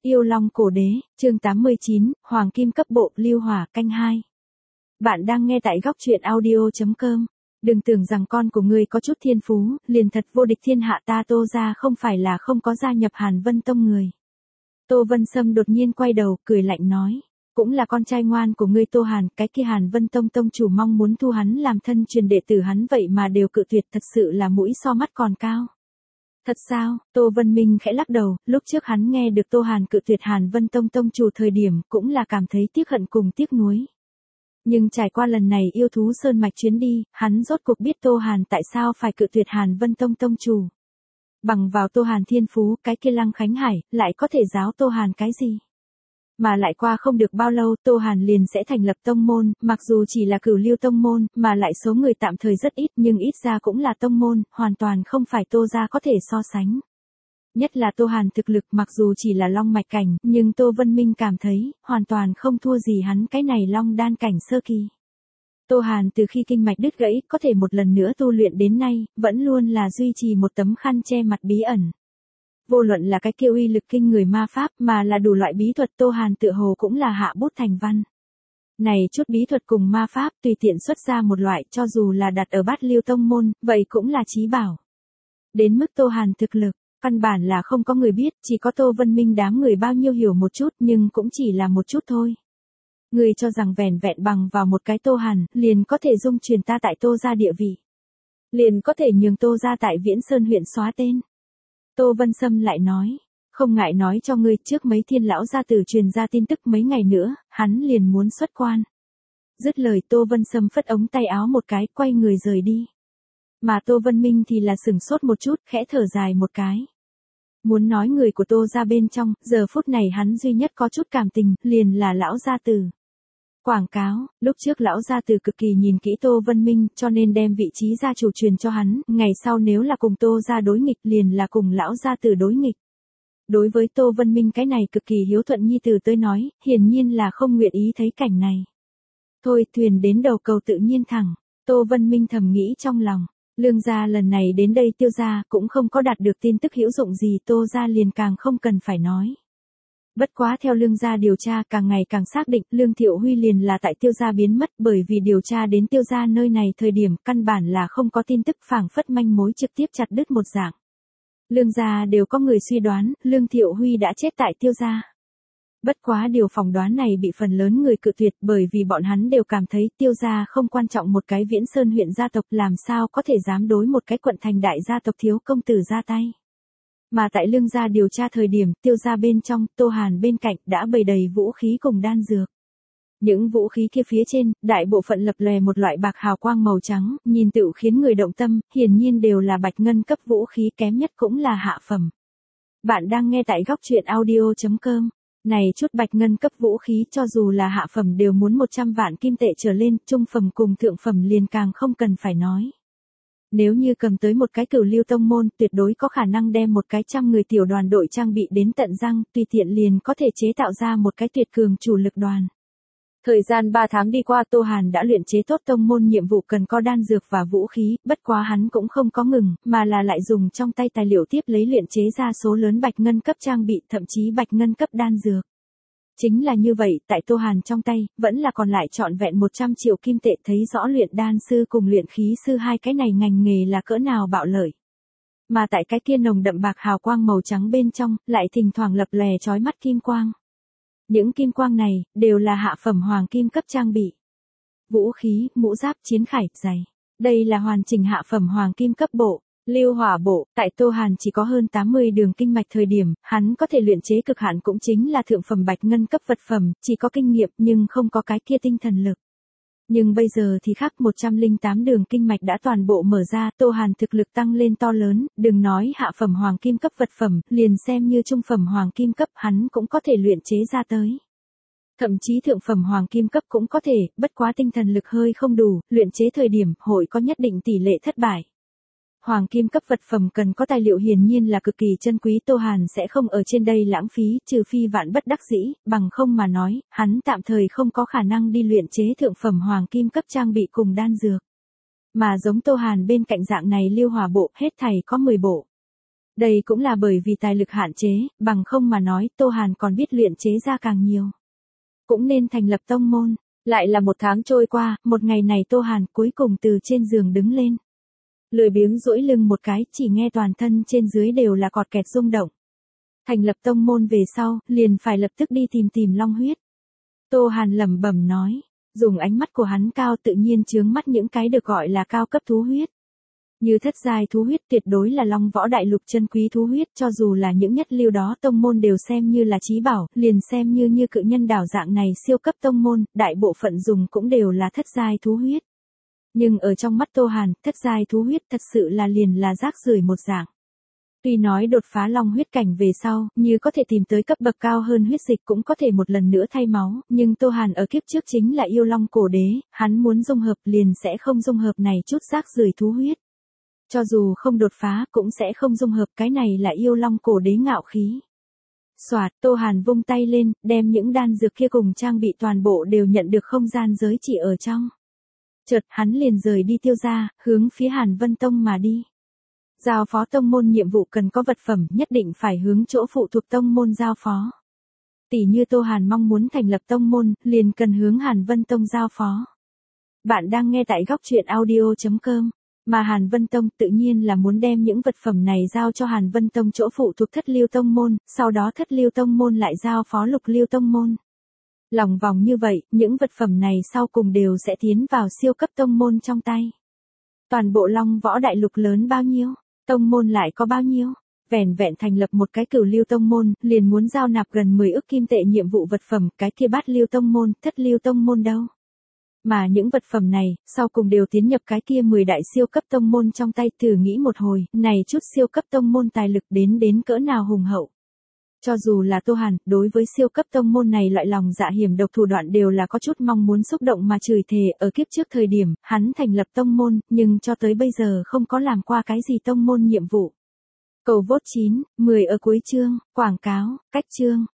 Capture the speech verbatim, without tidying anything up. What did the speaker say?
Yêu Long Cổ Đế, chương tám mươi chín, Hoàng Kim cấp bộ, Lưu Hỏa canh hai. Bạn đang nghe tại góc truyện audio chấm com. Đừng tưởng rằng con của ngươi có chút thiên phú, liền thật vô địch thiên hạ, ta Tô gia không phải là không có gia nhập Hàn Vân Tông người. Tô Vân Sâm đột nhiên quay đầu, cười lạnh nói. Cũng là con trai ngoan của ngươi Tô Hàn, cái kia Hàn Vân Tông tông chủ mong muốn thu hắn làm thân truyền đệ tử hắn vậy mà đều cự tuyệt, thật sự là mũi so mắt còn cao. Thật sao? Tô Vân Minh khẽ lắc đầu, lúc trước hắn nghe được Tô Hàn cự tuyệt Hàn Vân Tông tông chủ thời điểm cũng là cảm thấy tiếc hận cùng tiếc nuối. Nhưng trải qua lần này yêu thú sơn mạch chuyến đi, hắn rốt cuộc biết Tô Hàn tại sao phải cự tuyệt Hàn Vân Tông tông chủ. Bằng vào Tô Hàn thiên phú, cái kia Lăng Khánh Hải, lại có thể giáo Tô Hàn cái gì? Mà lại qua không được bao lâu Tô Hàn liền sẽ thành lập tông môn, mặc dù chỉ là cửu lưu tông môn, mà lại số người tạm thời rất ít nhưng ít ra cũng là tông môn, hoàn toàn không phải Tô gia có thể so sánh. Nhất là Tô Hàn thực lực mặc dù chỉ là long mạch cảnh, nhưng Tô Vân Minh cảm thấy, hoàn toàn không thua gì hắn cái này long đan cảnh sơ kỳ. Tô Hàn từ khi kinh mạch đứt gãy, có thể một lần nữa tu luyện đến nay, vẫn luôn là duy trì một tấm khăn che mặt bí ẩn. Vô luận là cái kia uy lực kinh người ma pháp mà là đủ loại bí thuật Tô Hàn tựa hồ cũng là hạ bút thành văn. Này chút bí thuật cùng ma pháp tùy tiện xuất ra một loại cho dù là đặt ở bát lưu tông môn, vậy cũng là chí bảo. Đến mức Tô Hàn thực lực, căn bản là không có người biết, chỉ có Tô Vân Minh đám người bao nhiêu hiểu một chút nhưng cũng chỉ là một chút thôi. Người cho rằng vẻn vẹn bằng vào một cái Tô Hàn, liền có thể dung truyền ta tại Tô gia địa vị. Liền có thể nhường Tô gia tại Viễn Sơn huyện xóa tên. Tô Vân Sâm lại nói, không ngại nói cho ngươi trước mấy thiên lão gia tử truyền ra tin tức mấy ngày nữa, hắn liền muốn xuất quan. Dứt lời Tô Vân Sâm phất ống tay áo một cái, quay người rời đi. Mà Tô Vân Minh thì là sửng sốt một chút, khẽ thở dài một cái. Muốn nói người của Tô gia bên trong, giờ phút này hắn duy nhất có chút cảm tình, liền là lão gia tử. Quảng cáo, lúc trước lão gia tử cực kỳ nhìn kỹ Tô Vân Minh, cho nên đem vị trí gia chủ truyền cho hắn, ngày sau nếu là cùng Tô gia đối nghịch liền là cùng lão gia tử đối nghịch. Đối với Tô Vân Minh cái này cực kỳ hiếu thuận nhi tử tới nói, hiển nhiên là không nguyện ý thấy cảnh này. Thôi thuyền đến đầu cầu tự nhiên thẳng, Tô Vân Minh thầm nghĩ trong lòng, Lương gia lần này đến đây Tiêu gia cũng không có đạt được tin tức hữu dụng gì, Tô gia liền càng không cần phải nói. Bất quá theo Lương gia điều tra càng ngày càng xác định Lương Thiệu Huy liền là tại Tiêu gia biến mất, bởi vì điều tra đến Tiêu gia nơi này thời điểm căn bản là không có tin tức, phảng phất manh mối trực tiếp chặt đứt một dạng. Lương gia đều có người suy đoán Lương Thiệu Huy đã chết tại Tiêu gia. Bất quá điều phỏng đoán này bị phần lớn người cự tuyệt, bởi vì bọn hắn đều cảm thấy Tiêu gia không quan trọng một cái Viễn Sơn huyện gia tộc, làm sao có thể dám đối một cái quận thành đại gia tộc thiếu công tử ra tay. Mà tại Lương gia điều tra thời điểm, Tiêu gia bên trong, Tô Hàn bên cạnh đã bày đầy vũ khí cùng đan dược. Những vũ khí kia phía trên, đại bộ phận lập lòe một loại bạc hào quang màu trắng, nhìn tựu khiến người động tâm, hiển nhiên đều là bạch ngân cấp vũ khí, kém nhất cũng là hạ phẩm. Bạn đang nghe tại góc truyện audio chấm com. Này chút bạch ngân cấp vũ khí cho dù là hạ phẩm đều muốn một trăm vạn kim tệ trở lên, trung phẩm cùng thượng phẩm liền càng không cần phải nói. Nếu như cầm tới một cái cửu lưu tông môn, tuyệt đối có khả năng đem một cái trăm người tiểu đoàn đội trang bị đến tận răng, tùy tiện liền có thể chế tạo ra một cái tuyệt cường chủ lực đoàn. Thời gian ba tháng đi qua, Tô Hàn đã luyện chế tốt tông môn nhiệm vụ cần có đan dược và vũ khí, bất quá hắn cũng không có ngừng, mà là lại dùng trong tay tài liệu tiếp lấy luyện chế ra số lớn bạch ngân cấp trang bị, thậm chí bạch ngân cấp đan dược. Chính là như vậy, tại Tô Hàn trong tay, vẫn là còn lại trọn vẹn một trăm triệu kim tệ, thấy rõ luyện đan sư cùng luyện khí sư hai cái này ngành nghề là cỡ nào bạo lợi. Mà tại cái kia nồng đậm bạc hào quang màu trắng bên trong, lại thỉnh thoảng lập lòe chói mắt kim quang. Những kim quang này, đều là hạ phẩm hoàng kim cấp trang bị. Vũ khí, mũ giáp, chiến khải, giày. Đây là hoàn chỉnh hạ phẩm hoàng kim cấp bộ. Lưu hỏa bộ, tại Tô Hàn chỉ có hơn tám mươi đường kinh mạch thời điểm, hắn có thể luyện chế cực hạn cũng chính là thượng phẩm bạch ngân cấp vật phẩm, chỉ có kinh nghiệm nhưng không có cái kia tinh thần lực. Nhưng bây giờ thì khác, một trăm lẻ tám đường kinh mạch đã toàn bộ mở ra, Tô Hàn thực lực tăng lên to lớn, đừng nói hạ phẩm hoàng kim cấp vật phẩm, liền xem như trung phẩm hoàng kim cấp hắn cũng có thể luyện chế ra tới. Thậm chí thượng phẩm hoàng kim cấp cũng có thể, bất quá tinh thần lực hơi không đủ, luyện chế thời điểm hội có nhất định tỷ lệ thất bại. Hoàng kim cấp vật phẩm cần có tài liệu hiển nhiên là cực kỳ chân quý, Tô Hàn sẽ không ở trên đây lãng phí, trừ phi vạn bất đắc dĩ, bằng không mà nói, hắn tạm thời không có khả năng đi luyện chế thượng phẩm hoàng kim cấp trang bị cùng đan dược. Mà giống Tô Hàn bên cạnh dạng này lưu hỏa bộ, hết thảy có mười bộ. Đây cũng là bởi vì tài lực hạn chế, bằng không mà nói Tô Hàn còn biết luyện chế ra càng nhiều. Cũng nên thành lập tông môn. Lại là một tháng trôi qua, một ngày này Tô Hàn cuối cùng từ trên giường đứng lên. Lười biếng duỗi lưng một cái, chỉ nghe toàn thân trên dưới đều là cọt kẹt rung động. Thành lập tông môn về sau, liền phải lập tức đi tìm tìm long huyết. Tô Hàn lẩm bẩm nói, dùng ánh mắt của hắn cao tự nhiên chướng mắt những cái được gọi là cao cấp thú huyết. Như thất giai thú huyết tuyệt đối là long võ đại lục chân quý thú huyết, cho dù là những nhất lưu đó tông môn đều xem như là chí bảo, liền xem như như cự nhân đảo dạng này siêu cấp tông môn, đại bộ phận dùng cũng đều là thất giai thú huyết. Nhưng ở trong mắt Tô Hàn, thất giai thú huyết thật sự là liền là rác rưởi một dạng. Tuy nói đột phá long huyết cảnh về sau, như có thể tìm tới cấp bậc cao hơn huyết dịch cũng có thể một lần nữa thay máu, nhưng Tô Hàn ở kiếp trước chính là yêu long cổ đế, hắn muốn dung hợp liền sẽ không dung hợp này chút rác rưởi thú huyết. Cho dù không đột phá cũng sẽ không dung hợp, cái này là yêu long cổ đế ngạo khí. Soạt, Tô Hàn vung tay lên, đem những đan dược kia cùng trang bị toàn bộ đều nhận được không gian giới chỉ ở trong. Chợt hắn liền rời đi Tiêu gia, hướng phía Hàn Vân Tông mà đi. Giao phó tông môn nhiệm vụ cần có vật phẩm, nhất định phải hướng chỗ phụ thuộc tông môn giao phó. Tỷ như Tô Hàn mong muốn thành lập tông môn, liền cần hướng Hàn Vân Tông giao phó. Bạn đang nghe tại góc truyện audio chấm com. Mà Hàn Vân Tông tự nhiên là muốn đem những vật phẩm này giao cho Hàn Vân Tông chỗ phụ thuộc thất lưu tông môn, sau đó thất lưu tông môn lại giao phó lục lưu tông môn. Lòng vòng như vậy, những vật phẩm này sau cùng đều sẽ tiến vào siêu cấp tông môn trong tay. Toàn bộ long võ đại lục lớn bao nhiêu? Tông môn lại có bao nhiêu? Vẻn vẹn thành lập một cái cửu lưu tông môn, liền muốn giao nạp gần mười ức kim tệ nhiệm vụ vật phẩm, cái kia bát lưu tông môn, thất lưu tông môn đâu? Mà những vật phẩm này, sau cùng đều tiến nhập cái kia mười đại siêu cấp tông môn trong tay, thử nghĩ một hồi, này chút siêu cấp tông môn tài lực đến đến cỡ nào hùng hậu. Cho dù là Tô Hàn, đối với siêu cấp tông môn này loại lòng dạ hiểm độc thủ đoạn đều là có chút mong muốn xúc động mà chửi thề, ở kiếp trước thời điểm, hắn thành lập tông môn, nhưng cho tới bây giờ không có làm qua cái gì tông môn nhiệm vụ. Cầu vote chín, mười ở cuối chương, quảng cáo, cách chương.